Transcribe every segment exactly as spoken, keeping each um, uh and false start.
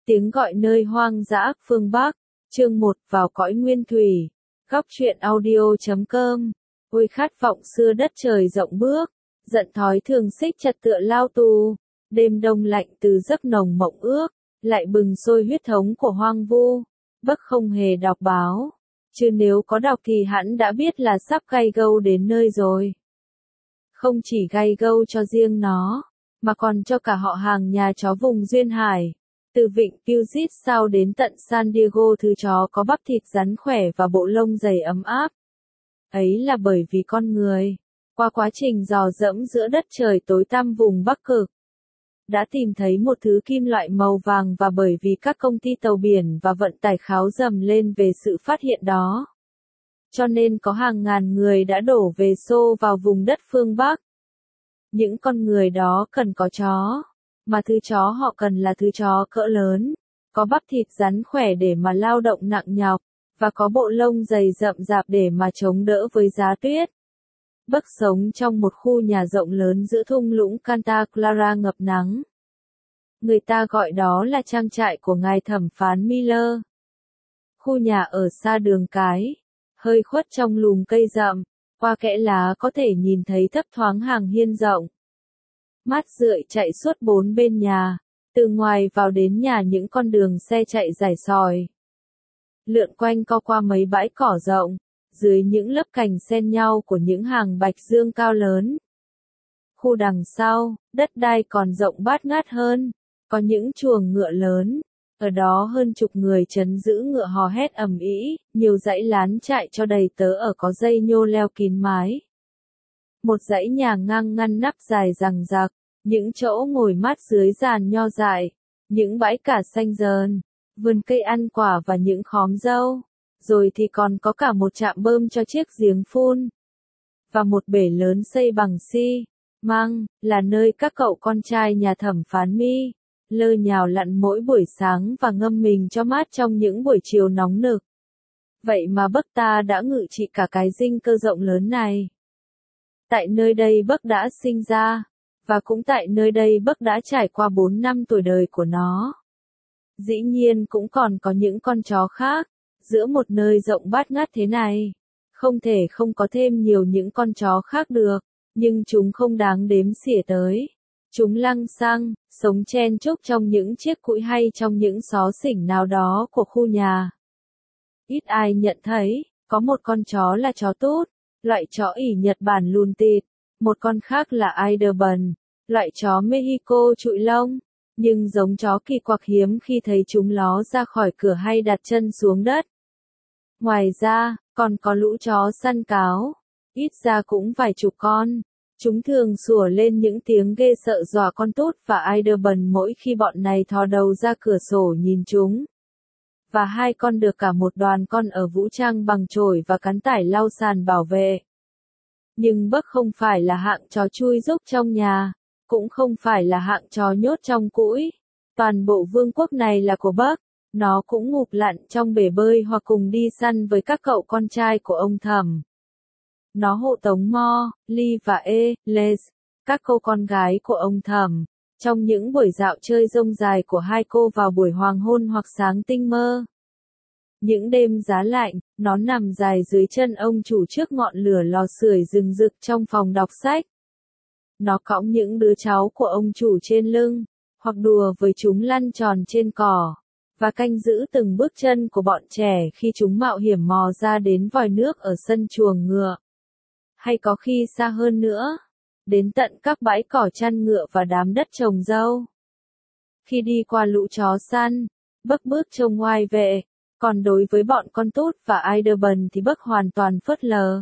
Tiếng gọi nơi hoang dã, phương Bắc, chương một vào cõi nguyên thủy, góc truyện audio chấm com, ôi khát vọng xưa đất trời rộng bước, giận thói thường xích chặt tựa lao tù, đêm đông lạnh từ giấc nồng mộng ước, lại bừng sôi huyết thống của hoang vu, Bấc không hề đọc báo, chứ nếu có đọc thì hẳn đã biết là sắp gay gâu đến nơi rồi. Không chỉ gay gâu cho riêng nó, mà còn cho cả họ hàng nhà chó vùng duyên hải. Từ vịnh Puget Sound đến tận San Diego, thứ chó có bắp thịt rắn khỏe và bộ lông dày ấm áp. Ấy là bởi vì con người, qua quá trình dò dẫm giữa đất trời tối tăm vùng Bắc Cực, đã tìm thấy một thứ kim loại màu vàng, và bởi vì các công ty tàu biển và vận tải kháo rầm lên về sự phát hiện đó, cho nên có hàng ngàn người đã đổ về xô vào vùng đất phương Bắc. Những con người đó cần có chó, mà thứ chó họ cần là thứ chó cỡ lớn, có bắp thịt rắn khỏe để mà lao động nặng nhọc, và có bộ lông dày rậm rạp để mà chống đỡ với giá tuyết. Bấc sống trong một khu nhà rộng lớn giữa thung lũng Santa Clara ngập nắng. Người ta gọi đó là trang trại của ngài thẩm phán Miller. Khu nhà ở xa đường cái, hơi khuất trong lùm cây rậm, qua kẽ lá có thể nhìn thấy thấp thoáng hàng hiên rộng. Mát rượi chạy suốt bốn bên nhà, từ ngoài vào đến nhà những con đường xe chạy rải sỏi. Lượn quanh co qua mấy bãi cỏ rộng, dưới những lớp cành xen nhau của những hàng bạch dương cao lớn. Khu đằng sau, đất đai còn rộng bát ngát hơn, có những chuồng ngựa lớn, ở đó hơn chục người trấn giữ ngựa hò hét ầm ĩ, nhiều dãy lán trại cho đầy tớ ở có dây nhô leo kín mái. Một dãy nhà ngang ngăn nắp dài rằng rạc, những chỗ ngồi mát dưới giàn nho dại, những bãi cà xanh dờn, vườn cây ăn quả và những khóm dâu, rồi thì còn có cả một trạm bơm cho chiếc giếng phun, và một bể lớn xây bằng xi măng, là nơi các cậu con trai nhà thẩm phán Mi lơ nhào lặn mỗi buổi sáng và ngâm mình cho mát trong những buổi chiều nóng nực. Vậy mà Bấc ta đã ngự trị cả cái dinh cơ rộng lớn này. Tại nơi đây Bấc đã sinh ra, và cũng tại nơi đây Bấc đã trải qua bốn năm tuổi đời của nó. Dĩ nhiên cũng còn có những con chó khác, giữa một nơi rộng bát ngát thế này. Không thể không có thêm nhiều những con chó khác được, nhưng chúng không đáng đếm xỉa tới. Chúng lăng xăng, sống chen chúc trong những chiếc cũi hay trong những xó xỉnh nào đó của khu nhà. Ít ai nhận thấy, có một con chó là chó tút, loại chó ỉ Nhật Bản lùn tịt, một con khác là Eiderban, loại chó Mexico trụi lông, nhưng giống chó kỳ quặc hiếm khi thấy chúng ló ra khỏi cửa hay đặt chân xuống đất. Ngoài ra, còn có lũ chó săn cáo, ít ra cũng vài chục con. Chúng thường sủa lên những tiếng ghê sợ dọa con tút và Eiderban mỗi khi bọn này thò đầu ra cửa sổ nhìn chúng. Và hai con được cả một đoàn con ở vũ trang bằng chổi và cán tải lau sàn bảo vệ. Nhưng Bấc không phải là hạng chó chui rúc trong nhà, cũng không phải là hạng chó nhốt trong cũi. Toàn bộ vương quốc này là của Bấc, nó cũng ngụp lặn trong bể bơi hoặc cùng đi săn với các cậu con trai của ông thẩm. Nó hộ tống Mo, Ly và E, Les, các cô con gái của ông thẩm, trong những buổi dạo chơi rông dài của hai cô vào buổi hoàng hôn hoặc sáng tinh mơ. Những đêm giá lạnh, nó nằm dài dưới chân ông chủ trước ngọn lửa lò sưởi rừng rực trong phòng đọc sách. Nó cõng những đứa cháu của ông chủ trên lưng, hoặc đùa với chúng lăn tròn trên cỏ, và canh giữ từng bước chân của bọn trẻ khi chúng mạo hiểm mò ra đến vòi nước ở sân chuồng ngựa. Hay có khi xa hơn nữa, đến tận các bãi cỏ chăn ngựa và đám đất trồng dâu. Khi đi qua lũ chó săn, Bấc bước trông ngoai vệ, còn đối với bọn con tút và Eiderban thì Bấc hoàn toàn phớt lờ.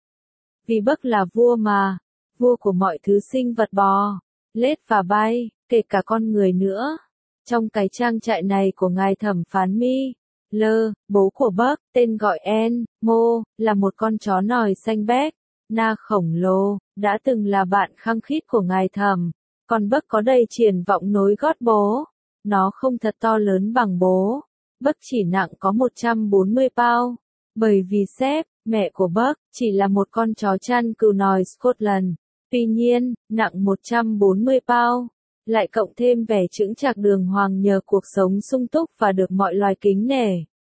Vì Bấc là vua mà, vua của mọi thứ sinh vật bò, lết và bay, kể cả con người nữa. Trong cái trang trại này của ngài thẩm phán Mi lơ, bố của Bấc, tên gọi En, Mô, là một con chó nòi xanh béc, na khổng lồ, đã từng là bạn khăng khít của ngài thẩm, còn Bấc có đầy triển vọng nối gót bố. Nó không thật to lớn bằng bố, Bấc chỉ nặng có một trăm bốn mươi pound, bởi vì Sếp, mẹ của Bấc, chỉ là một con chó chăn cừu nòi Scotland. Tuy nhiên, nặng một trăm bốn mươi pound, lại cộng thêm vẻ chững chạc đường hoàng nhờ cuộc sống sung túc và được mọi loài kính nể,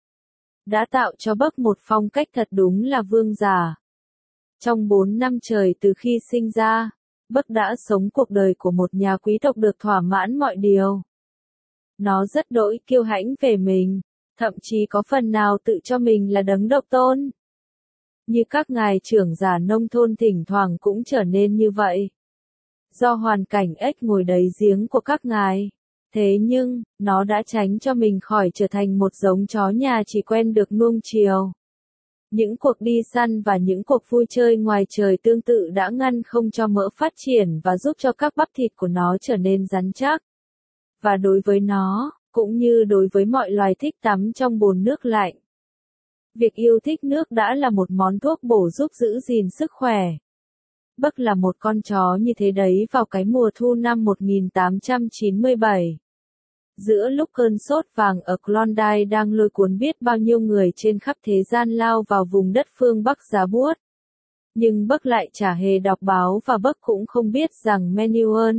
đã tạo cho Bắc một phong cách thật đúng là vương giả. Trong bốn năm trời từ khi sinh ra, Bắc đã sống cuộc đời của một nhà quý tộc được thỏa mãn mọi điều. Nó rất đỗi kiêu hãnh về mình, thậm chí có phần nào tự cho mình là đấng độc tôn. Như các ngài trưởng giả nông thôn thỉnh thoảng cũng trở nên như vậy. Do hoàn cảnh ếch ngồi đáy giếng của các ngài. Thế nhưng, nó đã tránh cho mình khỏi trở thành một giống chó nhà chỉ quen được nuông chiều. Những cuộc đi săn và những cuộc vui chơi ngoài trời tương tự đã ngăn không cho mỡ phát triển và giúp cho các bắp thịt của nó trở nên rắn chắc. Và đối với nó, cũng như đối với mọi loài thích tắm trong bồn nước lạnh, việc yêu thích nước đã là một món thuốc bổ giúp giữ gìn sức khỏe. Bắc là một con chó như thế đấy vào cái mùa thu năm một nghìn tám trăm chín mươi bảy. Giữa lúc cơn sốt vàng ở Klondike đang lôi cuốn biết bao nhiêu người trên khắp thế gian lao vào vùng đất phương Bắc giá buốt. Nhưng Bắc lại chả hề đọc báo và Bắc cũng không biết rằng Menuhin,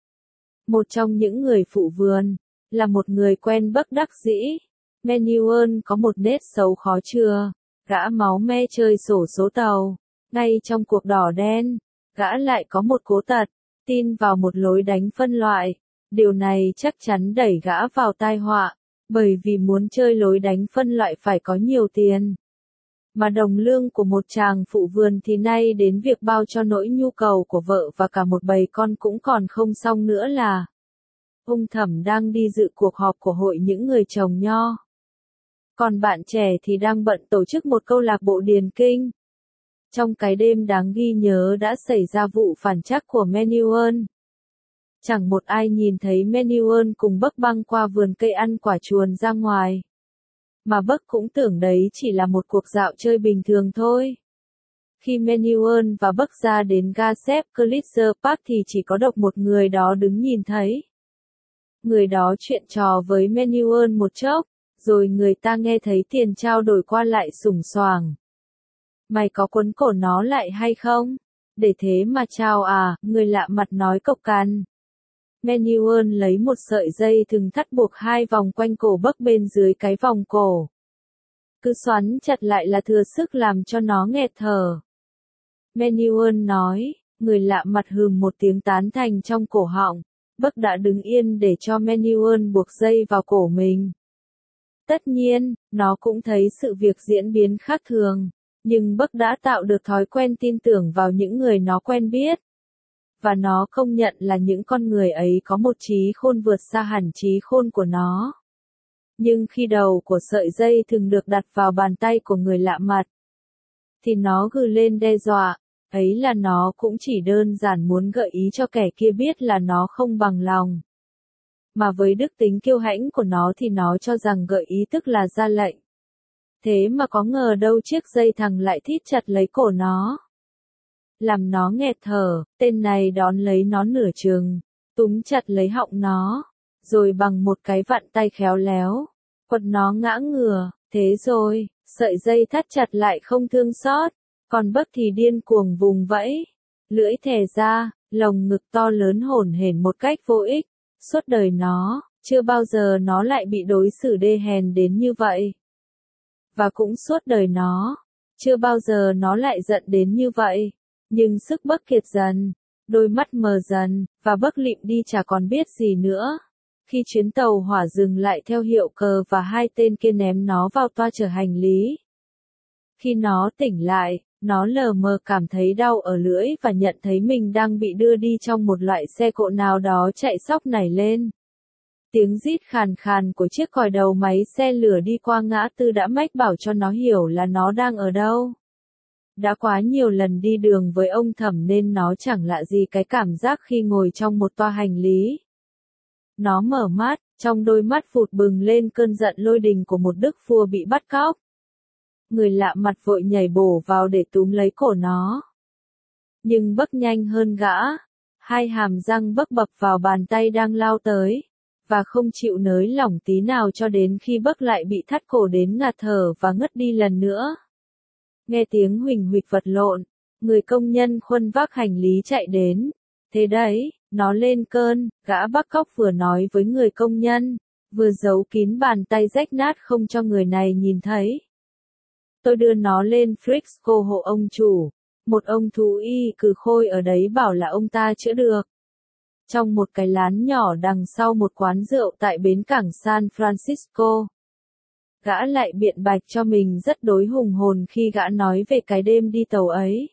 một trong những người phụ vườn, là một người quen bất đắc dĩ. Menuhin có một nết xấu khó chừa, gã máu me chơi xổ số tàu. Ngay trong cuộc đỏ đen, gã lại có một cố tật, tin vào một lối đánh phân loại. Điều này chắc chắn đẩy gã vào tai họa, bởi vì muốn chơi lối đánh phân loại phải có nhiều tiền. Mà đồng lương của một chàng phụ vườn thì nay đến việc bao cho nỗi nhu cầu của vợ và cả một bầy con cũng còn không xong nữa là. Ông Thẩm đang đi dự cuộc họp của hội những người trồng nho. Còn bạn trẻ thì đang bận tổ chức một câu lạc bộ điền kinh. Trong cái đêm đáng ghi nhớ đã xảy ra vụ phản trắc của Menuhin. Chẳng một ai nhìn thấy Menuhin cùng Bắc băng qua vườn cây ăn quả chuồn ra ngoài. Mà Bắc cũng tưởng đấy chỉ là một cuộc dạo chơi bình thường thôi. Khi Menuhin và Bắc ra đến ga xếp Clitzer Park thì chỉ có độc một người đó đứng nhìn thấy. Người đó chuyện trò với Menuhin một chốc, rồi người ta nghe thấy tiền trao đổi qua lại sủng soàng. Mày có quấn cổ nó lại hay không? Để thế mà trao à, người lạ mặt nói cộc cằn. Menuhin lấy một sợi dây thừng thắt buộc hai vòng quanh cổ Bắc bên dưới cái vòng cổ. Cứ xoắn chặt lại là thừa sức làm cho nó nghẹt thở. Menuhin nói, người lạ mặt hừm một tiếng tán thành trong cổ họng. Bắc đã đứng yên để cho Menuhin buộc dây vào cổ mình. Tất nhiên, nó cũng thấy sự việc diễn biến khác thường, nhưng Bắc đã tạo được thói quen tin tưởng vào những người nó quen biết. Và nó công nhận là những con người ấy có một trí khôn vượt xa hẳn trí khôn của nó. Nhưng khi đầu của sợi dây thường được đặt vào bàn tay của người lạ mặt, thì nó gừ lên đe dọa, ấy là nó cũng chỉ đơn giản muốn gợi ý cho kẻ kia biết là nó không bằng lòng. Mà với đức tính kiêu hãnh của nó thì nó cho rằng gợi ý tức là ra lệnh. Thế mà có ngờ đâu chiếc dây thằng lại thít chặt lấy cổ nó. Làm nó nghẹt thở, tên này đón lấy nó nửa chừng, túm chặt lấy họng nó, rồi bằng một cái vặn tay khéo léo, quật nó ngã ngửa, thế rồi, sợi dây thắt chặt lại không thương xót, còn Bắc thì điên cuồng vùng vẫy, lưỡi thè ra, lồng ngực to lớn hổn hển một cách vô ích, suốt đời nó, chưa bao giờ nó lại bị đối xử đê hèn đến như vậy. Và cũng suốt đời nó, chưa bao giờ nó lại giận đến như vậy. Nhưng sức Bắc kiệt dần, đôi mắt mờ dần, và Bắc lịm đi chả còn biết gì nữa. Khi chuyến tàu hỏa dừng lại theo hiệu cờ và hai tên kia ném nó vào toa chở hành lý. Khi nó tỉnh lại, nó lờ mờ cảm thấy đau ở lưỡi và nhận thấy mình đang bị đưa đi trong một loại xe cộ nào đó chạy sóc nảy lên. Tiếng rít khàn khàn của chiếc còi đầu máy xe lửa đi qua ngã tư đã mách bảo cho nó hiểu là nó đang ở đâu. Đã quá nhiều lần đi đường với ông Thẩm nên nó chẳng lạ gì cái cảm giác khi ngồi trong một toa hành lý. Nó mở mắt, trong đôi mắt vụt bừng lên cơn giận lôi đình của một đức vua bị bắt cóc. Người lạ mặt vội nhảy bổ vào để túm lấy cổ nó. Nhưng Bắc nhanh hơn gã, hai hàm răng Bắc bập vào bàn tay đang lao tới, và không chịu nới lỏng tí nào cho đến khi Bắc lại bị thắt cổ đến ngạt thở và ngất đi lần nữa. Nghe tiếng huỳnh huỵch vật lộn, người công nhân khuân vác hành lý chạy đến. Thế đấy, Nó lên cơn, gã bắt cóc vừa nói với người công nhân, vừa giấu kín bàn tay rách nát không cho người này nhìn thấy. Tôi đưa nó lên Frisco hộ ông chủ. Một ông thú y cừ khôi ở đấy bảo là ông ta chữa được. Trong một cái lán nhỏ đằng sau một quán rượu tại bến cảng San Francisco. Gã lại biện bạch cho mình rất đối hùng hồn khi gã nói về cái đêm đi tàu ấy.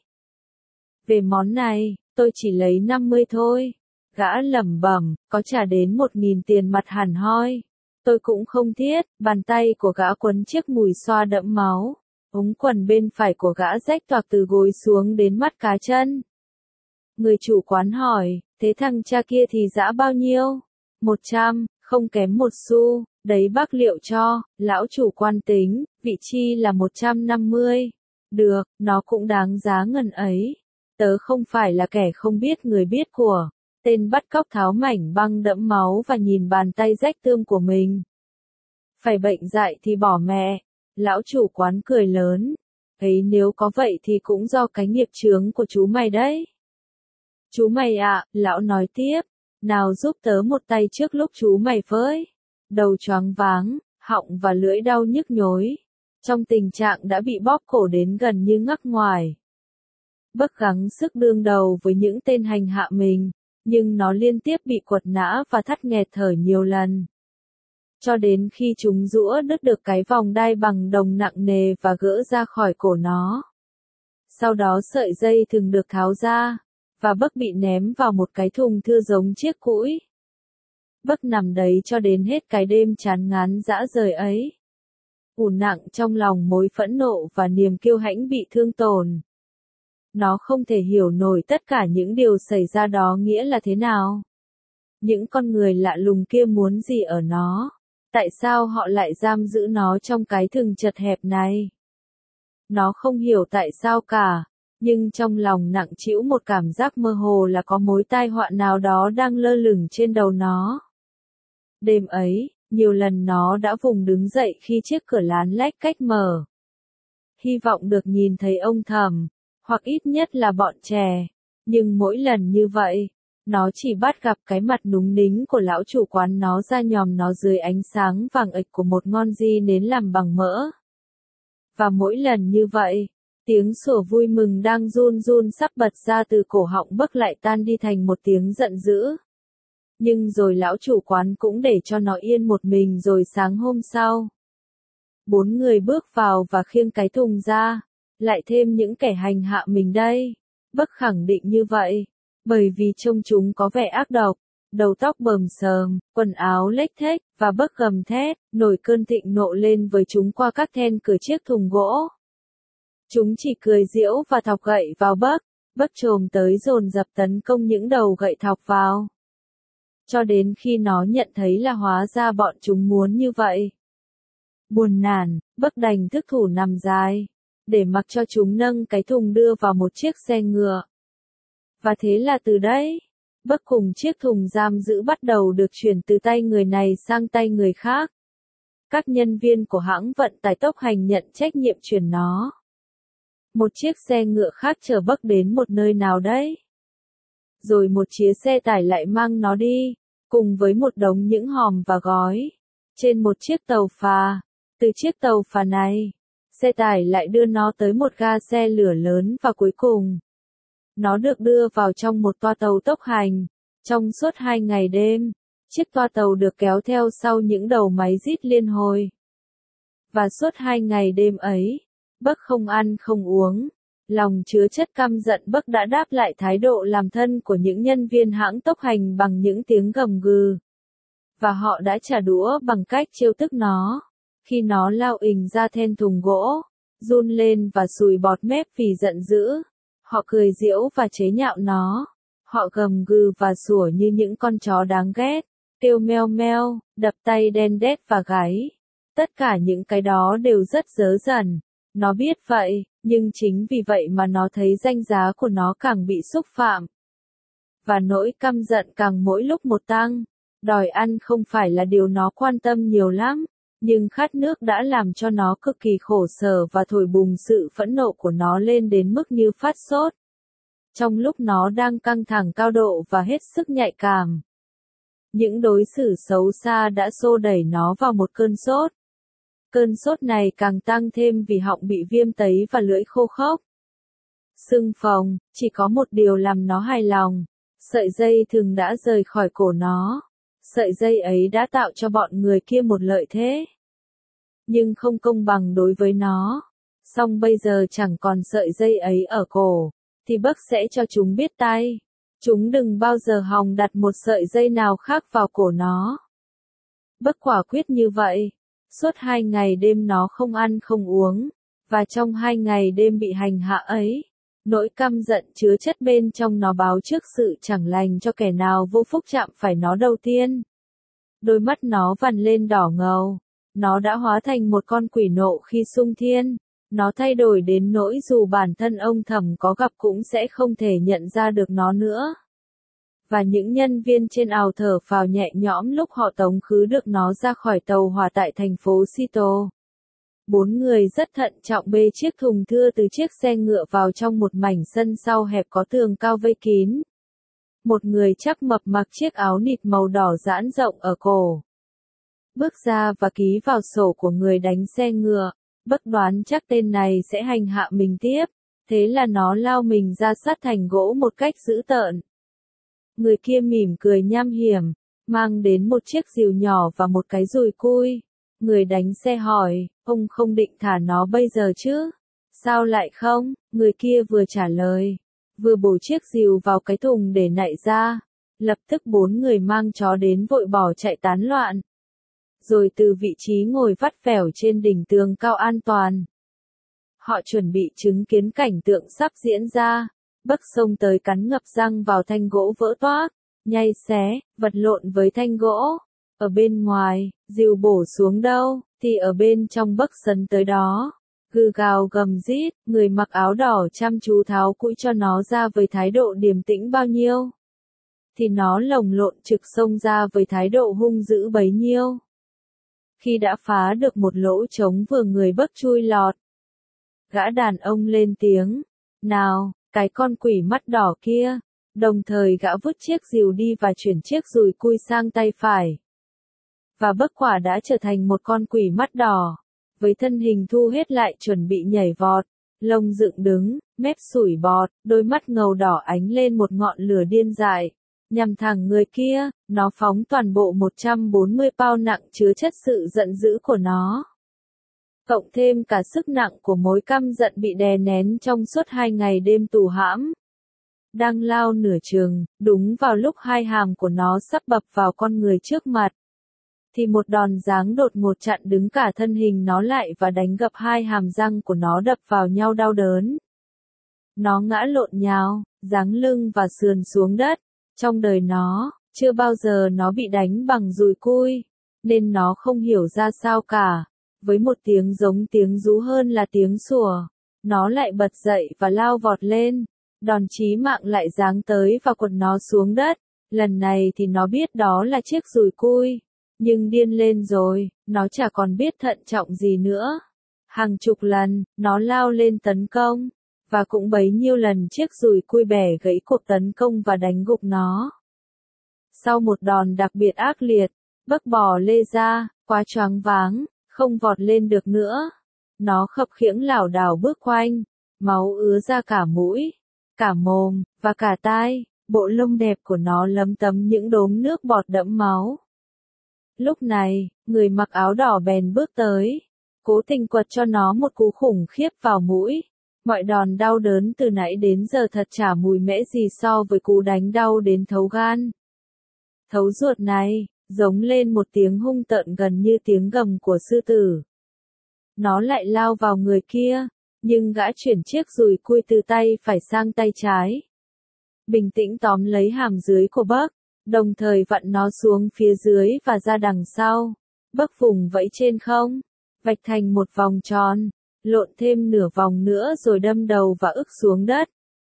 Về món này, tôi chỉ lấy năm mươi thôi. Gã lẩm bẩm, có trả đến một nghìn tiền mặt hẳn hoi. Tôi cũng không thiết, bàn tay của gã quấn chiếc mùi xoa đẫm máu. Ống quần bên phải của gã rách toạc từ gối xuống đến mắt cá chân. Người chủ quán hỏi, thế thằng cha kia thì dã bao nhiêu? Một trăm, không kém một xu, đấy bác liệu cho, lão chủ quan tính, vị chi là một trăm năm mươi. Được, nó cũng đáng giá ngần ấy. Tớ không phải là kẻ không biết người biết của. Tên bắt cóc tháo mảnh băng đẫm máu và nhìn bàn tay rách tương của mình. Phải bệnh dại thì bỏ mẹ. Lão chủ quán cười lớn. Ấy nếu có vậy thì cũng do cái nghiệp chướng của chú mày đấy. Chú mày ạ, à, lão nói tiếp. Nào giúp tớ một tay trước lúc chú mày với. Đầu choáng váng, họng và lưỡi đau nhức nhối. Trong tình trạng đã bị bóp cổ đến gần như ngắc ngoài. Bất gắng sức đương đầu với những tên hành hạ mình. Nhưng nó liên tiếp bị quật ngã và thắt nghẹt thở nhiều lần. Cho đến khi chúng giũa đứt được cái vòng đai bằng đồng nặng nề và gỡ ra khỏi cổ nó. Sau đó sợi dây thường được tháo ra, và Bấc bị ném vào một cái thùng thưa giống chiếc cũi. Bấc nằm đấy cho đến hết cái đêm chán ngán dã rời ấy. Ủ nặng trong lòng mối phẫn nộ và niềm kiêu hãnh bị thương tổn. Nó không thể hiểu nổi tất cả những điều xảy ra đó nghĩa là thế nào. Những con người lạ lùng kia muốn gì ở nó? Tại sao họ lại giam giữ nó trong cái thừng chật hẹp này? Nó không hiểu tại sao cả, nhưng trong lòng nặng trĩu một cảm giác mơ hồ là có mối tai họa nào đó đang lơ lửng trên đầu nó. Đêm ấy, nhiều lần nó đã vùng đứng dậy khi chiếc cửa lán lách cách mở. Hy vọng được nhìn thấy ông thầm, hoặc ít nhất là bọn trẻ, nhưng mỗi lần như vậy, nó chỉ bắt gặp cái mặt núng nính của lão chủ quán nó ra nhòm nó dưới ánh sáng vàng ạch của một ngọn di nến làm bằng mỡ. Và mỗi lần như vậy, tiếng sủa vui mừng đang run run sắp bật ra từ cổ họng Bấc lại tan đi thành một tiếng giận dữ. Nhưng rồi lão chủ quán cũng để cho nó yên một mình rồi sáng hôm sau. Bốn người bước vào và khiêng cái thùng ra, lại thêm những kẻ hành hạ mình đây. Bấc khẳng định như vậy. Bởi vì trông chúng có vẻ ác độc, đầu tóc bờm sờm, quần áo lếch thếch, và Bấc gầm thét, nổi cơn thịnh nộ lên với chúng qua các then cửa chiếc thùng gỗ. Chúng chỉ cười giễu và thọc gậy vào Bấc, Bấc chồm tới dồn dập tấn công những đầu gậy thọc vào. Cho đến khi nó nhận thấy là hóa ra bọn chúng muốn như vậy. Buồn nản, Bấc đành thức thủ nằm dài, để mặc cho chúng nâng cái thùng đưa vào một chiếc xe ngựa. Và thế là từ đấy, Bấc cùng chiếc thùng giam giữ bắt đầu được chuyển từ tay người này sang tay người khác. Các nhân viên của hãng vận tải tốc hành nhận trách nhiệm chuyển nó. Một chiếc xe ngựa khác chở Bấc đến một nơi nào đấy. Rồi một chiếc xe tải lại mang nó đi, cùng với một đống những hòm và gói, trên một chiếc tàu phà. Từ chiếc tàu phà này, xe tải lại đưa nó tới một ga xe lửa lớn và cuối cùng, nó được đưa vào trong một toa tàu tốc hành. Trong suốt hai ngày đêm, chiếc toa tàu được kéo theo sau những đầu máy rít liên hồi. Và suốt hai ngày đêm ấy, Bấc không ăn không uống. Lòng chứa chất căm giận Bấc đã đáp lại thái độ làm thân của những nhân viên hãng tốc hành bằng những tiếng gầm gừ. Và họ đã trả đũa bằng cách trêu tức nó. Khi nó lao ình ra then thùng gỗ, run lên và sùi bọt mép vì giận dữ. Họ cười giễu và chế nhạo nó. Họ gầm gừ và sủa như những con chó đáng ghét, kêu meo meo, đập tay đen đét và gáy. Tất cả những cái đó đều rất dớ dẩn. Nó biết vậy, nhưng chính vì vậy mà nó thấy danh giá của nó càng bị xúc phạm. Và nỗi căm giận càng mỗi lúc một tăng. Đòi ăn không phải là điều nó quan tâm nhiều lắm, nhưng khát nước đã làm cho nó cực kỳ khổ sở và thổi bùng sự phẫn nộ của nó lên đến mức như phát sốt. trong lúc nó đang căng thẳng cao độ và hết sức nhạy cảm. Những đối xử xấu xa đã xô đẩy nó vào một cơn sốt. Cơn sốt này càng tăng thêm vì họng bị viêm tấy và lưỡi khô khốc. Sưng phồng, chỉ có một điều làm nó hài lòng. Sợi dây thừng đã rời khỏi cổ nó. Sợi dây ấy đã tạo cho bọn người kia một lợi thế. Nhưng không công bằng đối với nó. Song bây giờ chẳng còn sợi dây ấy ở cổ, thì Buck sẽ cho chúng biết tay. Chúng đừng bao giờ hòng đặt một sợi dây nào khác vào cổ nó. Buck quả quyết như vậy. Suốt hai ngày đêm nó không ăn không uống, và trong hai ngày đêm bị hành hạ ấy, nỗi căm giận chứa chất bên trong nó báo trước sự chẳng lành cho kẻ nào vô phúc chạm phải nó đầu tiên. Đôi mắt nó vằn lên đỏ ngầu. Nó đã hóa thành một con quỷ nộ khi xung thiên. Nó thay đổi đến nỗi dù bản thân ông Thẩm có gặp cũng sẽ không thể nhận ra được nó nữa. Và những nhân viên trên ào thở phào nhẹ nhõm lúc họ tống khứ được nó ra khỏi tàu hỏa tại thành phố Seattle. Bốn người rất thận trọng bê chiếc thùng thưa từ chiếc xe ngựa vào trong một mảnh sân sau hẹp có tường cao vây kín. Một người chắc mập mặc chiếc áo nịt màu đỏ giãn rộng ở cổ. Bước ra và ký vào sổ của người đánh xe ngựa. Buck đoán chắc tên này sẽ hành hạ mình tiếp, thế là nó lao mình ra sát thành gỗ một cách dữ tợn. Người kia mỉm cười nham hiểm, mang đến một chiếc rìu nhỏ và một cái dùi cui. Người đánh xe hỏi, ông không định thả nó bây giờ chứ? Sao lại không? Người kia vừa trả lời, vừa bổ chiếc rìu vào cái thùng để nạy ra. Lập tức bốn người mang chó đến vội bỏ chạy tán loạn. Rồi từ vị trí ngồi vắt vẻo trên đỉnh tường cao an toàn, họ chuẩn bị chứng kiến cảnh tượng sắp diễn ra. Buck xông tới cắn ngập răng vào thanh gỗ vỡ toác, nhay xé, vật lộn với thanh gỗ. Ở bên ngoài, rìu bổ xuống đâu, thì ở bên trong Buck sấn tới đó. Gừ gào gầm rít, người mặc áo đỏ chăm chú tháo cũi cho nó ra với thái độ điềm tĩnh bao nhiêu, thì nó lồng lộn trực xông ra với thái độ hung dữ bấy nhiêu. Khi đã phá được một lỗ trống vừa người Buck chui lọt, gã đàn ông lên tiếng, nào, cái con quỷ mắt đỏ kia. Đồng thời gã vứt chiếc rìu đi và chuyển chiếc dùi cui sang tay phải. Và Buck quả đã trở thành một con quỷ mắt đỏ, với thân hình thu hết lại chuẩn bị nhảy vọt, lông dựng đứng, mép sủi bọt, đôi mắt ngầu đỏ ánh lên một ngọn lửa điên dại. Nhằm thẳng người kia, nó phóng toàn bộ một trăm bốn mươi pound nặng chứa chất sự giận dữ của nó. Cộng thêm cả sức nặng của mối căm giận bị đè nén trong suốt hai ngày đêm tù hãm. Đang lao nửa chừng, đúng vào lúc hai hàm của nó sắp bập vào con người trước mặt, thì một đòn giáng đột ngột chặn đứng cả thân hình nó lại và đánh gập hai hàm răng của nó đập vào nhau đau đớn. Nó ngã lộn nhào, giáng lưng và sườn xuống đất. Trong đời nó, chưa bao giờ nó bị đánh bằng dùi cui, nên nó không hiểu ra sao cả. Với một tiếng giống tiếng rú hơn là tiếng sủa, nó lại bật dậy và lao vọt lên. Đòn chí mạng lại giáng tới và quật nó xuống đất. Lần này thì nó biết đó là chiếc dùi cui, nhưng điên lên rồi, nó chả còn biết thận trọng gì nữa. Hàng chục lần, nó lao lên tấn công, và cũng bấy nhiêu lần chiếc dùi cui bẻ gãy cuộc tấn công và đánh gục nó. Sau một đòn đặc biệt ác liệt, Buck bò lê ra, quá choáng váng, không vọt lên được nữa. Nó khập khiễng lảo đảo bước quanh, máu ứa ra cả mũi, cả mồm, và cả tai. Bộ lông đẹp của nó lấm tấm những đốm nước bọt đẫm máu. Lúc này, người mặc áo đỏ bèn bước tới, cố tình quật cho nó một cú khủng khiếp vào mũi. Mọi đòn đau đớn từ nãy đến giờ thật chả mùi mễ gì so với cú đánh đau đến thấu gan, thấu ruột này, giống lên một tiếng hung tợn gần như tiếng gầm của sư tử. Nó lại lao vào người kia, nhưng gã chuyển chiếc dùi cui từ tay phải sang tay trái. Bình tĩnh tóm lấy hàm dưới của Buck, đồng thời vặn nó xuống phía dưới và ra đằng sau. Buck vùng vẫy trên không, vạch thành một vòng tròn, lộn thêm nửa vòng nữa rồi đâm đầu và ức xuống đất.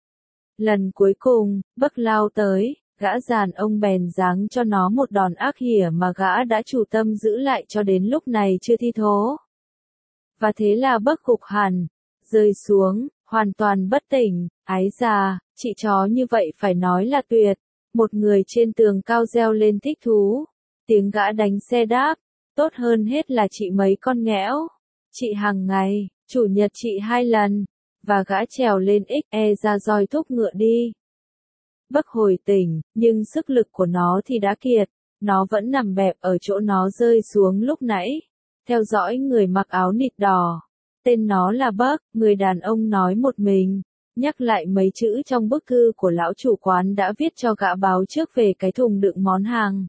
Lần cuối cùng, Buck lao tới, gã giàn ông bèn giáng cho nó một đòn ác hỉa mà gã đã chủ tâm giữ lại cho đến lúc này chưa thi thố. Và thế là Buck gục hẳn, rơi xuống, hoàn toàn bất tỉnh, ái già, chị chó như vậy phải nói là tuyệt. Một người trên tường cao reo lên thích thú, tiếng gã đánh xe đáp, tốt hơn hết là chị mấy con nghẽo. Chị hàng ngày, chủ nhật chị hai lần, và gã trèo lên ích e ra roi thúc ngựa đi. Bấc hồi tỉnh, nhưng sức lực của nó thì đã kiệt, nó vẫn nằm bẹp ở chỗ nó rơi xuống lúc nãy, theo dõi người mặc áo nịt đỏ. Tên nó là Bấc, người đàn ông nói một mình, nhắc lại mấy chữ trong bức thư của lão chủ quán đã viết cho gã báo trước về cái thùng đựng món hàng.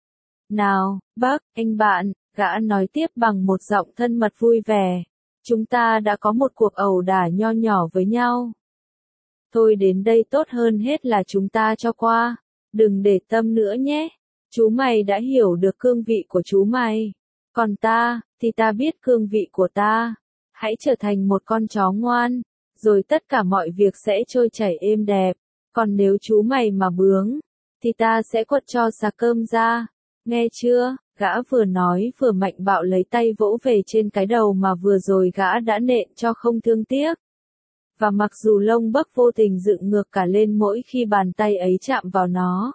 Nào, Bấc, anh bạn, gã nói tiếp bằng một giọng thân mật vui vẻ, chúng ta đã có một cuộc ẩu đả nho nhỏ với nhau. Thôi đến đây tốt hơn hết là chúng ta cho qua, đừng để tâm nữa nhé. Chú mày đã hiểu được cương vị của chú mày, còn ta, thì ta biết cương vị của ta. Hãy trở thành một con chó ngoan, rồi tất cả mọi việc sẽ trôi chảy êm đẹp. Còn nếu chú mày mà bướng, thì ta sẽ quật cho xà cơm ra. Nghe chưa? Gã vừa nói vừa mạnh bạo lấy tay vỗ về trên cái đầu mà vừa rồi gã đã nện cho không thương tiếc. Và mặc dù lông Bấc vô tình dựng ngược cả lên mỗi khi bàn tay ấy chạm vào nó,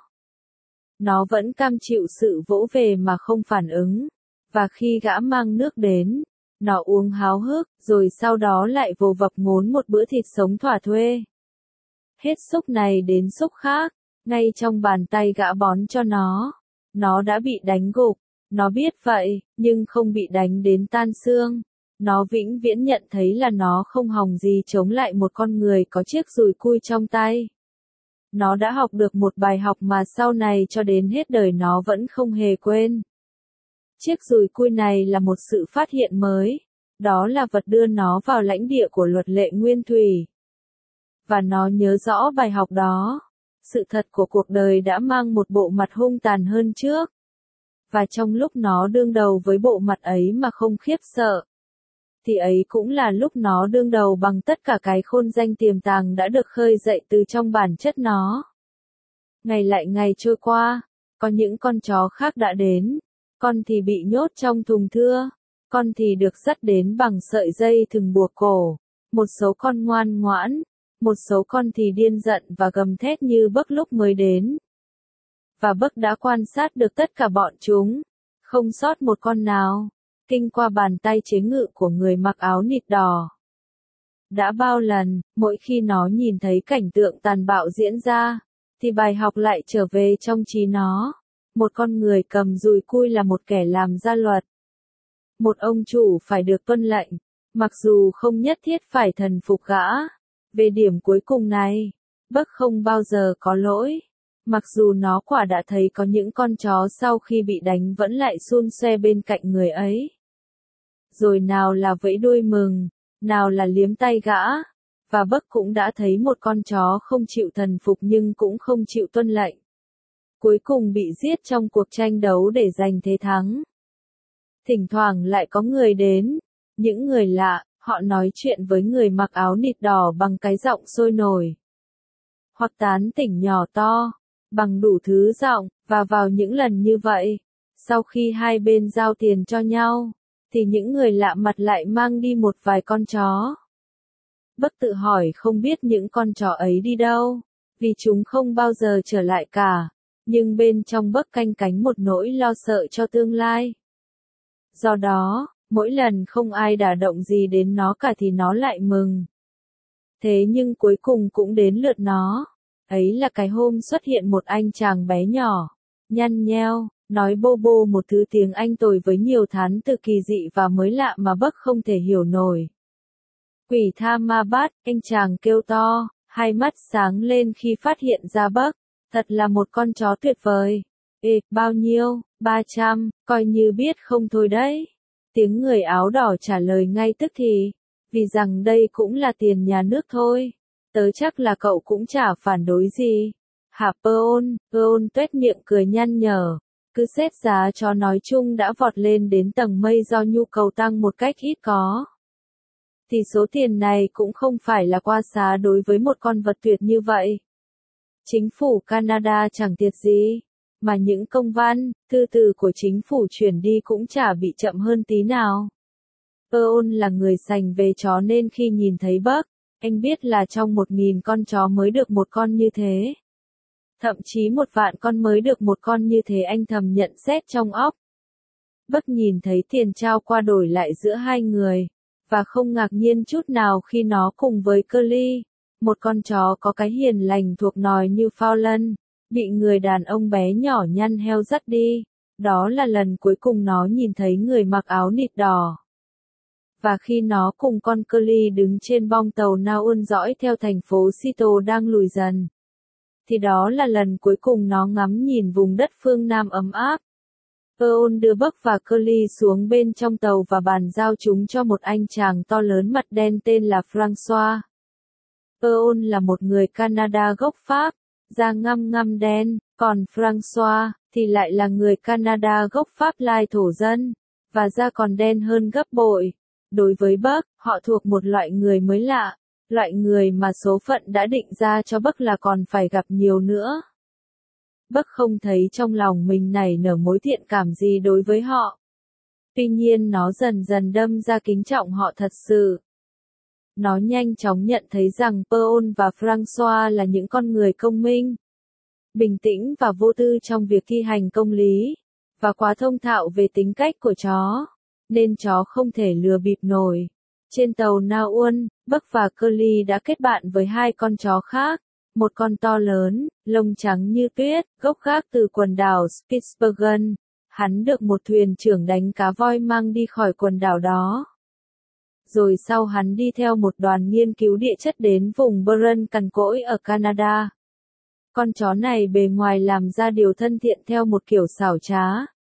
nó vẫn cam chịu sự vỗ về mà không phản ứng. Và khi gã mang nước đến, nó uống háo hức, rồi sau đó lại vồ vập ngốn một bữa thịt sống thỏa thuê. Hết xúc này đến xúc khác, ngay trong bàn tay gã bón cho nó, nó đã bị đánh gục. Nó biết vậy, nhưng không bị đánh đến tan xương. Nó vĩnh viễn nhận thấy là nó không hòng gì chống lại một con người có chiếc dùi cui trong tay. Nó đã học được một bài học mà sau này cho đến hết đời nó vẫn không hề quên. Chiếc dùi cui này là một sự phát hiện mới, đó là vật đưa nó vào lãnh địa của luật lệ nguyên thủy. Và nó nhớ rõ bài học đó. Sự thật của cuộc đời đã mang một bộ mặt hung tàn hơn trước. Và trong lúc nó đương đầu với bộ mặt ấy mà không khiếp sợ, thì ấy cũng là lúc nó đương đầu bằng tất cả cái khôn danh tiềm tàng đã được khơi dậy từ trong bản chất nó. Ngày lại ngày trôi qua, có những con chó khác đã đến, con thì bị nhốt trong thùng thưa, con thì được dắt đến bằng sợi dây thừng buộc cổ, một số con ngoan ngoãn, một số con thì điên giận và gầm thét như Bấc lúc mới đến. Và Bấc đã quan sát được tất cả bọn chúng, không sót một con nào, kinh qua bàn tay chế ngự của người mặc áo nịt đỏ. Đã bao lần, mỗi khi nó nhìn thấy cảnh tượng tàn bạo diễn ra, thì bài học lại trở về trong trí nó. Một con người cầm dùi cui là một kẻ làm ra luật. Một ông chủ phải được tuân lệnh, mặc dù không nhất thiết phải thần phục gã. Về điểm cuối cùng này, Bấc không bao giờ có lỗi. Mặc dù nó quả đã thấy có những con chó sau khi bị đánh vẫn lại xun xoe bên cạnh người ấy. Rồi nào là vẫy đuôi mừng, nào là liếm tay gã. Và Bấc cũng đã thấy một con chó không chịu thần phục nhưng cũng không chịu tuân lệnh. Cuối cùng bị giết trong cuộc tranh đấu để giành thế thắng. Thỉnh thoảng lại có người đến, những người lạ, họ nói chuyện với người mặc áo nịt đỏ bằng cái giọng sôi nổi. Hoặc tán tỉnh nhỏ to, bằng đủ thứ giọng, và vào những lần như vậy, sau khi hai bên giao tiền cho nhau, thì những người lạ mặt lại mang đi một vài con chó. Bấc tự hỏi không biết những con chó ấy đi đâu, vì chúng không bao giờ trở lại cả, nhưng bên trong Bấc canh cánh một nỗi lo sợ cho tương lai. Do đó, mỗi lần không ai đả động gì đến nó cả thì nó lại mừng. Thế nhưng cuối cùng cũng đến lượt nó. Ấy là cái hôm xuất hiện một anh chàng bé nhỏ, nhăn nheo, nói bô bô một thứ tiếng Anh tồi với nhiều thán từ kỳ dị và mới lạ mà Bấc không thể hiểu nổi. Quỷ tha ma bát, anh chàng kêu to, hai mắt sáng lên khi phát hiện ra Bấc. Thật là một con chó tuyệt vời. Ê, bao nhiêu? Ba trăm, coi như biết không thôi đấy. Tiếng người áo đỏ trả lời ngay tức thì, vì rằng đây cũng là tiền nhà nước thôi. Tớ chắc là cậu cũng chả phản đối gì. Hả Peon, Peon tuét miệng cười nhăn nhở. Cứ xét giá cho nói chung đã vọt lên đến tầng mây do nhu cầu tăng một cách ít có. Thì số tiền này cũng không phải là quá xá đối với một con vật tuyệt như vậy. Chính phủ Canada chẳng tiệt gì, mà những công văn, thư từ của chính phủ chuyển đi cũng chả bị chậm hơn tí nào. Peon là người sành về chó nên khi nhìn thấy Bấc, Anh biết là trong một nghìn con chó mới được một con như thế. Thậm chí một vạn con mới được một con như thế, anh thầm nhận xét trong óc. Buck nhìn thấy tiền trao qua đổi lại giữa hai người, và không ngạc nhiên chút nào khi nó cùng với Curly, một con chó có cái hiền lành thuộc nòi Newfoundland, bị người đàn ông bé nhỏ nhăn heo dắt đi. Đó là lần cuối cùng nó nhìn thấy người mặc áo nịt đỏ. Và khi nó cùng con Curly đứng trên bong tàu Nauen dõi theo thành phố Seattle đang lùi dần, thì đó là lần cuối cùng nó ngắm nhìn vùng đất phương Nam ấm áp. Earl đưa Buck và Curly xuống bên trong tàu và bàn giao chúng cho một anh chàng to lớn mặt đen tên là Francois. Earl là một người Canada gốc Pháp, da ngăm ngăm đen, còn Francois thì lại là người Canada gốc Pháp Lai thổ dân, và da còn đen hơn gấp bội. Đối với Buck, họ thuộc một loại người mới lạ, loại người mà số phận đã định ra cho Buck là còn phải gặp nhiều nữa. Buck không thấy trong lòng mình nảy nở mối thiện cảm gì đối với họ. Tuy nhiên nó dần dần đâm ra kính trọng họ thật sự. Nó nhanh chóng nhận thấy rằng Pearl và Francois là những con người công minh, bình tĩnh và vô tư trong việc thi hành công lý, và quá thông thạo về tính cách của chó, nên chó không thể lừa bịp nổi. Trên tàu Nauen, Buck và Curly đã kết bạn với hai con chó khác, một con to lớn, lông trắng như tuyết, gốc gác từ quần đảo Spitsbergen. Hắn được một thuyền trưởng đánh cá voi mang đi khỏi quần đảo đó. Rồi sau hắn đi theo một đoàn nghiên cứu địa chất đến vùng Buran cằn cỗi ở Canada. Con chó này bề ngoài làm ra điều thân thiện theo một kiểu xảo trá,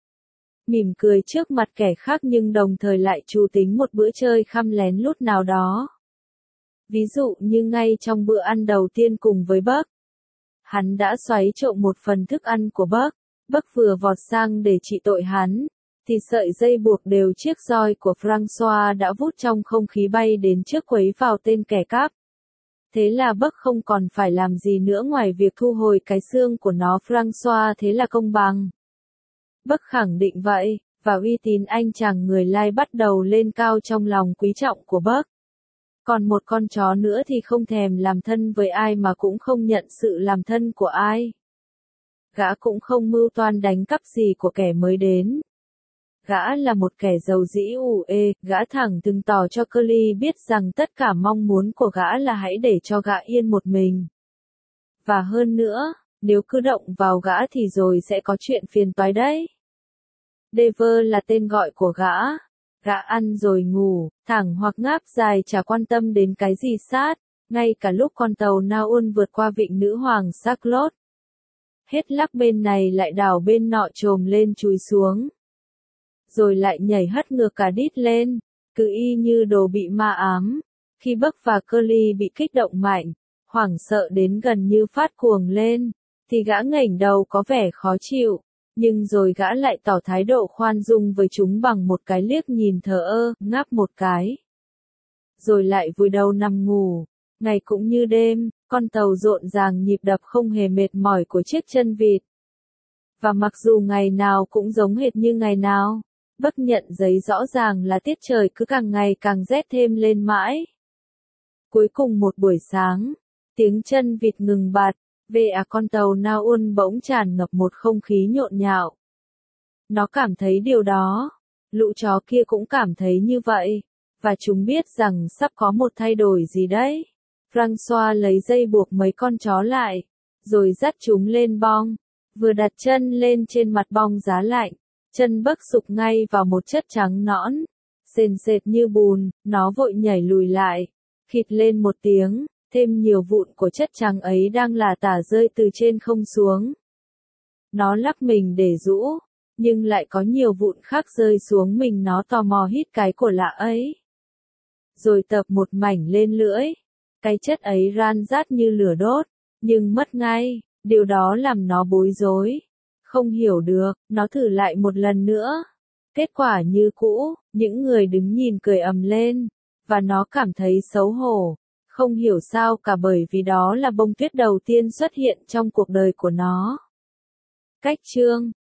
mỉm cười trước mặt kẻ khác nhưng đồng thời lại trù tính một bữa chơi khăm lén lút nào đó. Ví dụ như ngay trong bữa ăn đầu tiên cùng với Buck, hắn đã xoáy trộm một phần thức ăn của Buck. Buck vừa vọt sang để trị tội hắn, thì sợi dây buộc đều chiếc roi của Francois đã vút trong không khí bay đến trước quấy vào tên kẻ cắp. Thế là Buck không còn phải làm gì nữa ngoài việc thu hồi cái xương của nó. Francois thế là công bằng. Buck khẳng định vậy, và uy tín anh chàng người Lai bắt đầu lên cao trong lòng quý trọng của Buck. Còn một con chó nữa thì không thèm làm thân với ai mà cũng không nhận sự làm thân của ai. Gã cũng không mưu toan đánh cắp gì của kẻ mới đến. Gã là một kẻ giàu dĩ ủ ê, gã thẳng từng tỏ cho Curly biết rằng tất cả mong muốn của gã là hãy để cho gã yên một mình. Và hơn nữa, nếu cứ động vào gã thì rồi sẽ có chuyện phiền toái đấy. Dever là tên gọi của gã. Gã ăn rồi ngủ, thẳng hoặc ngáp dài chả quan tâm đến cái gì sát, ngay cả lúc con tàu Nauen vượt qua vịnh Nữ Hoàng Charlotte. Hết lắc bên này lại đảo bên nọ trồm lên chúi xuống. Rồi lại nhảy hất ngược cả đít lên, cứ y như đồ bị ma ám. Khi Buck và Curly bị kích động mạnh, hoảng sợ đến gần như phát cuồng lên, thì gã ngẩng đầu có vẻ khó chịu, nhưng rồi gã lại tỏ thái độ khoan dung với chúng bằng một cái liếc nhìn thờ ơ, ngáp một cái. Rồi lại vùi đầu nằm ngủ. Ngày cũng như đêm, con tàu rộn ràng nhịp đập không hề mệt mỏi của chiếc chân vịt. Và mặc dù ngày nào cũng giống hệt như ngày nào, Buck nhận giấy rõ ràng là tiết trời cứ càng ngày càng rét thêm lên mãi. Cuối cùng một buổi sáng, tiếng chân vịt ngừng bặt, về à con tàu Nauen bỗng tràn ngập một không khí nhộn nhạo. Nó cảm thấy điều đó, lũ chó kia cũng cảm thấy như vậy, và chúng biết rằng sắp có một thay đổi gì đấy. Francois lấy dây buộc mấy con chó lại, rồi dắt chúng lên bong, vừa đặt chân lên trên mặt bong giá lạnh, chân Buck sụp ngay vào một chất trắng nõn, sền sệt như bùn, nó vội nhảy lùi lại, khịt lên một tiếng, thêm nhiều vụn của chất trắng ấy đang lả tả rơi từ trên không xuống. Nó lắc mình để rũ, nhưng lại có nhiều vụn khác rơi xuống mình, nó tò mò hít cái của lạ ấy. Rồi tập một mảnh lên lưỡi. Cái chất ấy ran rát như lửa đốt, nhưng mất ngay, điều đó làm nó bối rối. Không hiểu được, nó thử lại một lần nữa. Kết quả như cũ, những người đứng nhìn cười ầm lên, và nó cảm thấy xấu hổ. Không hiểu sao cả, bởi vì đó là bông tuyết đầu tiên xuất hiện trong cuộc đời của nó. Cách chương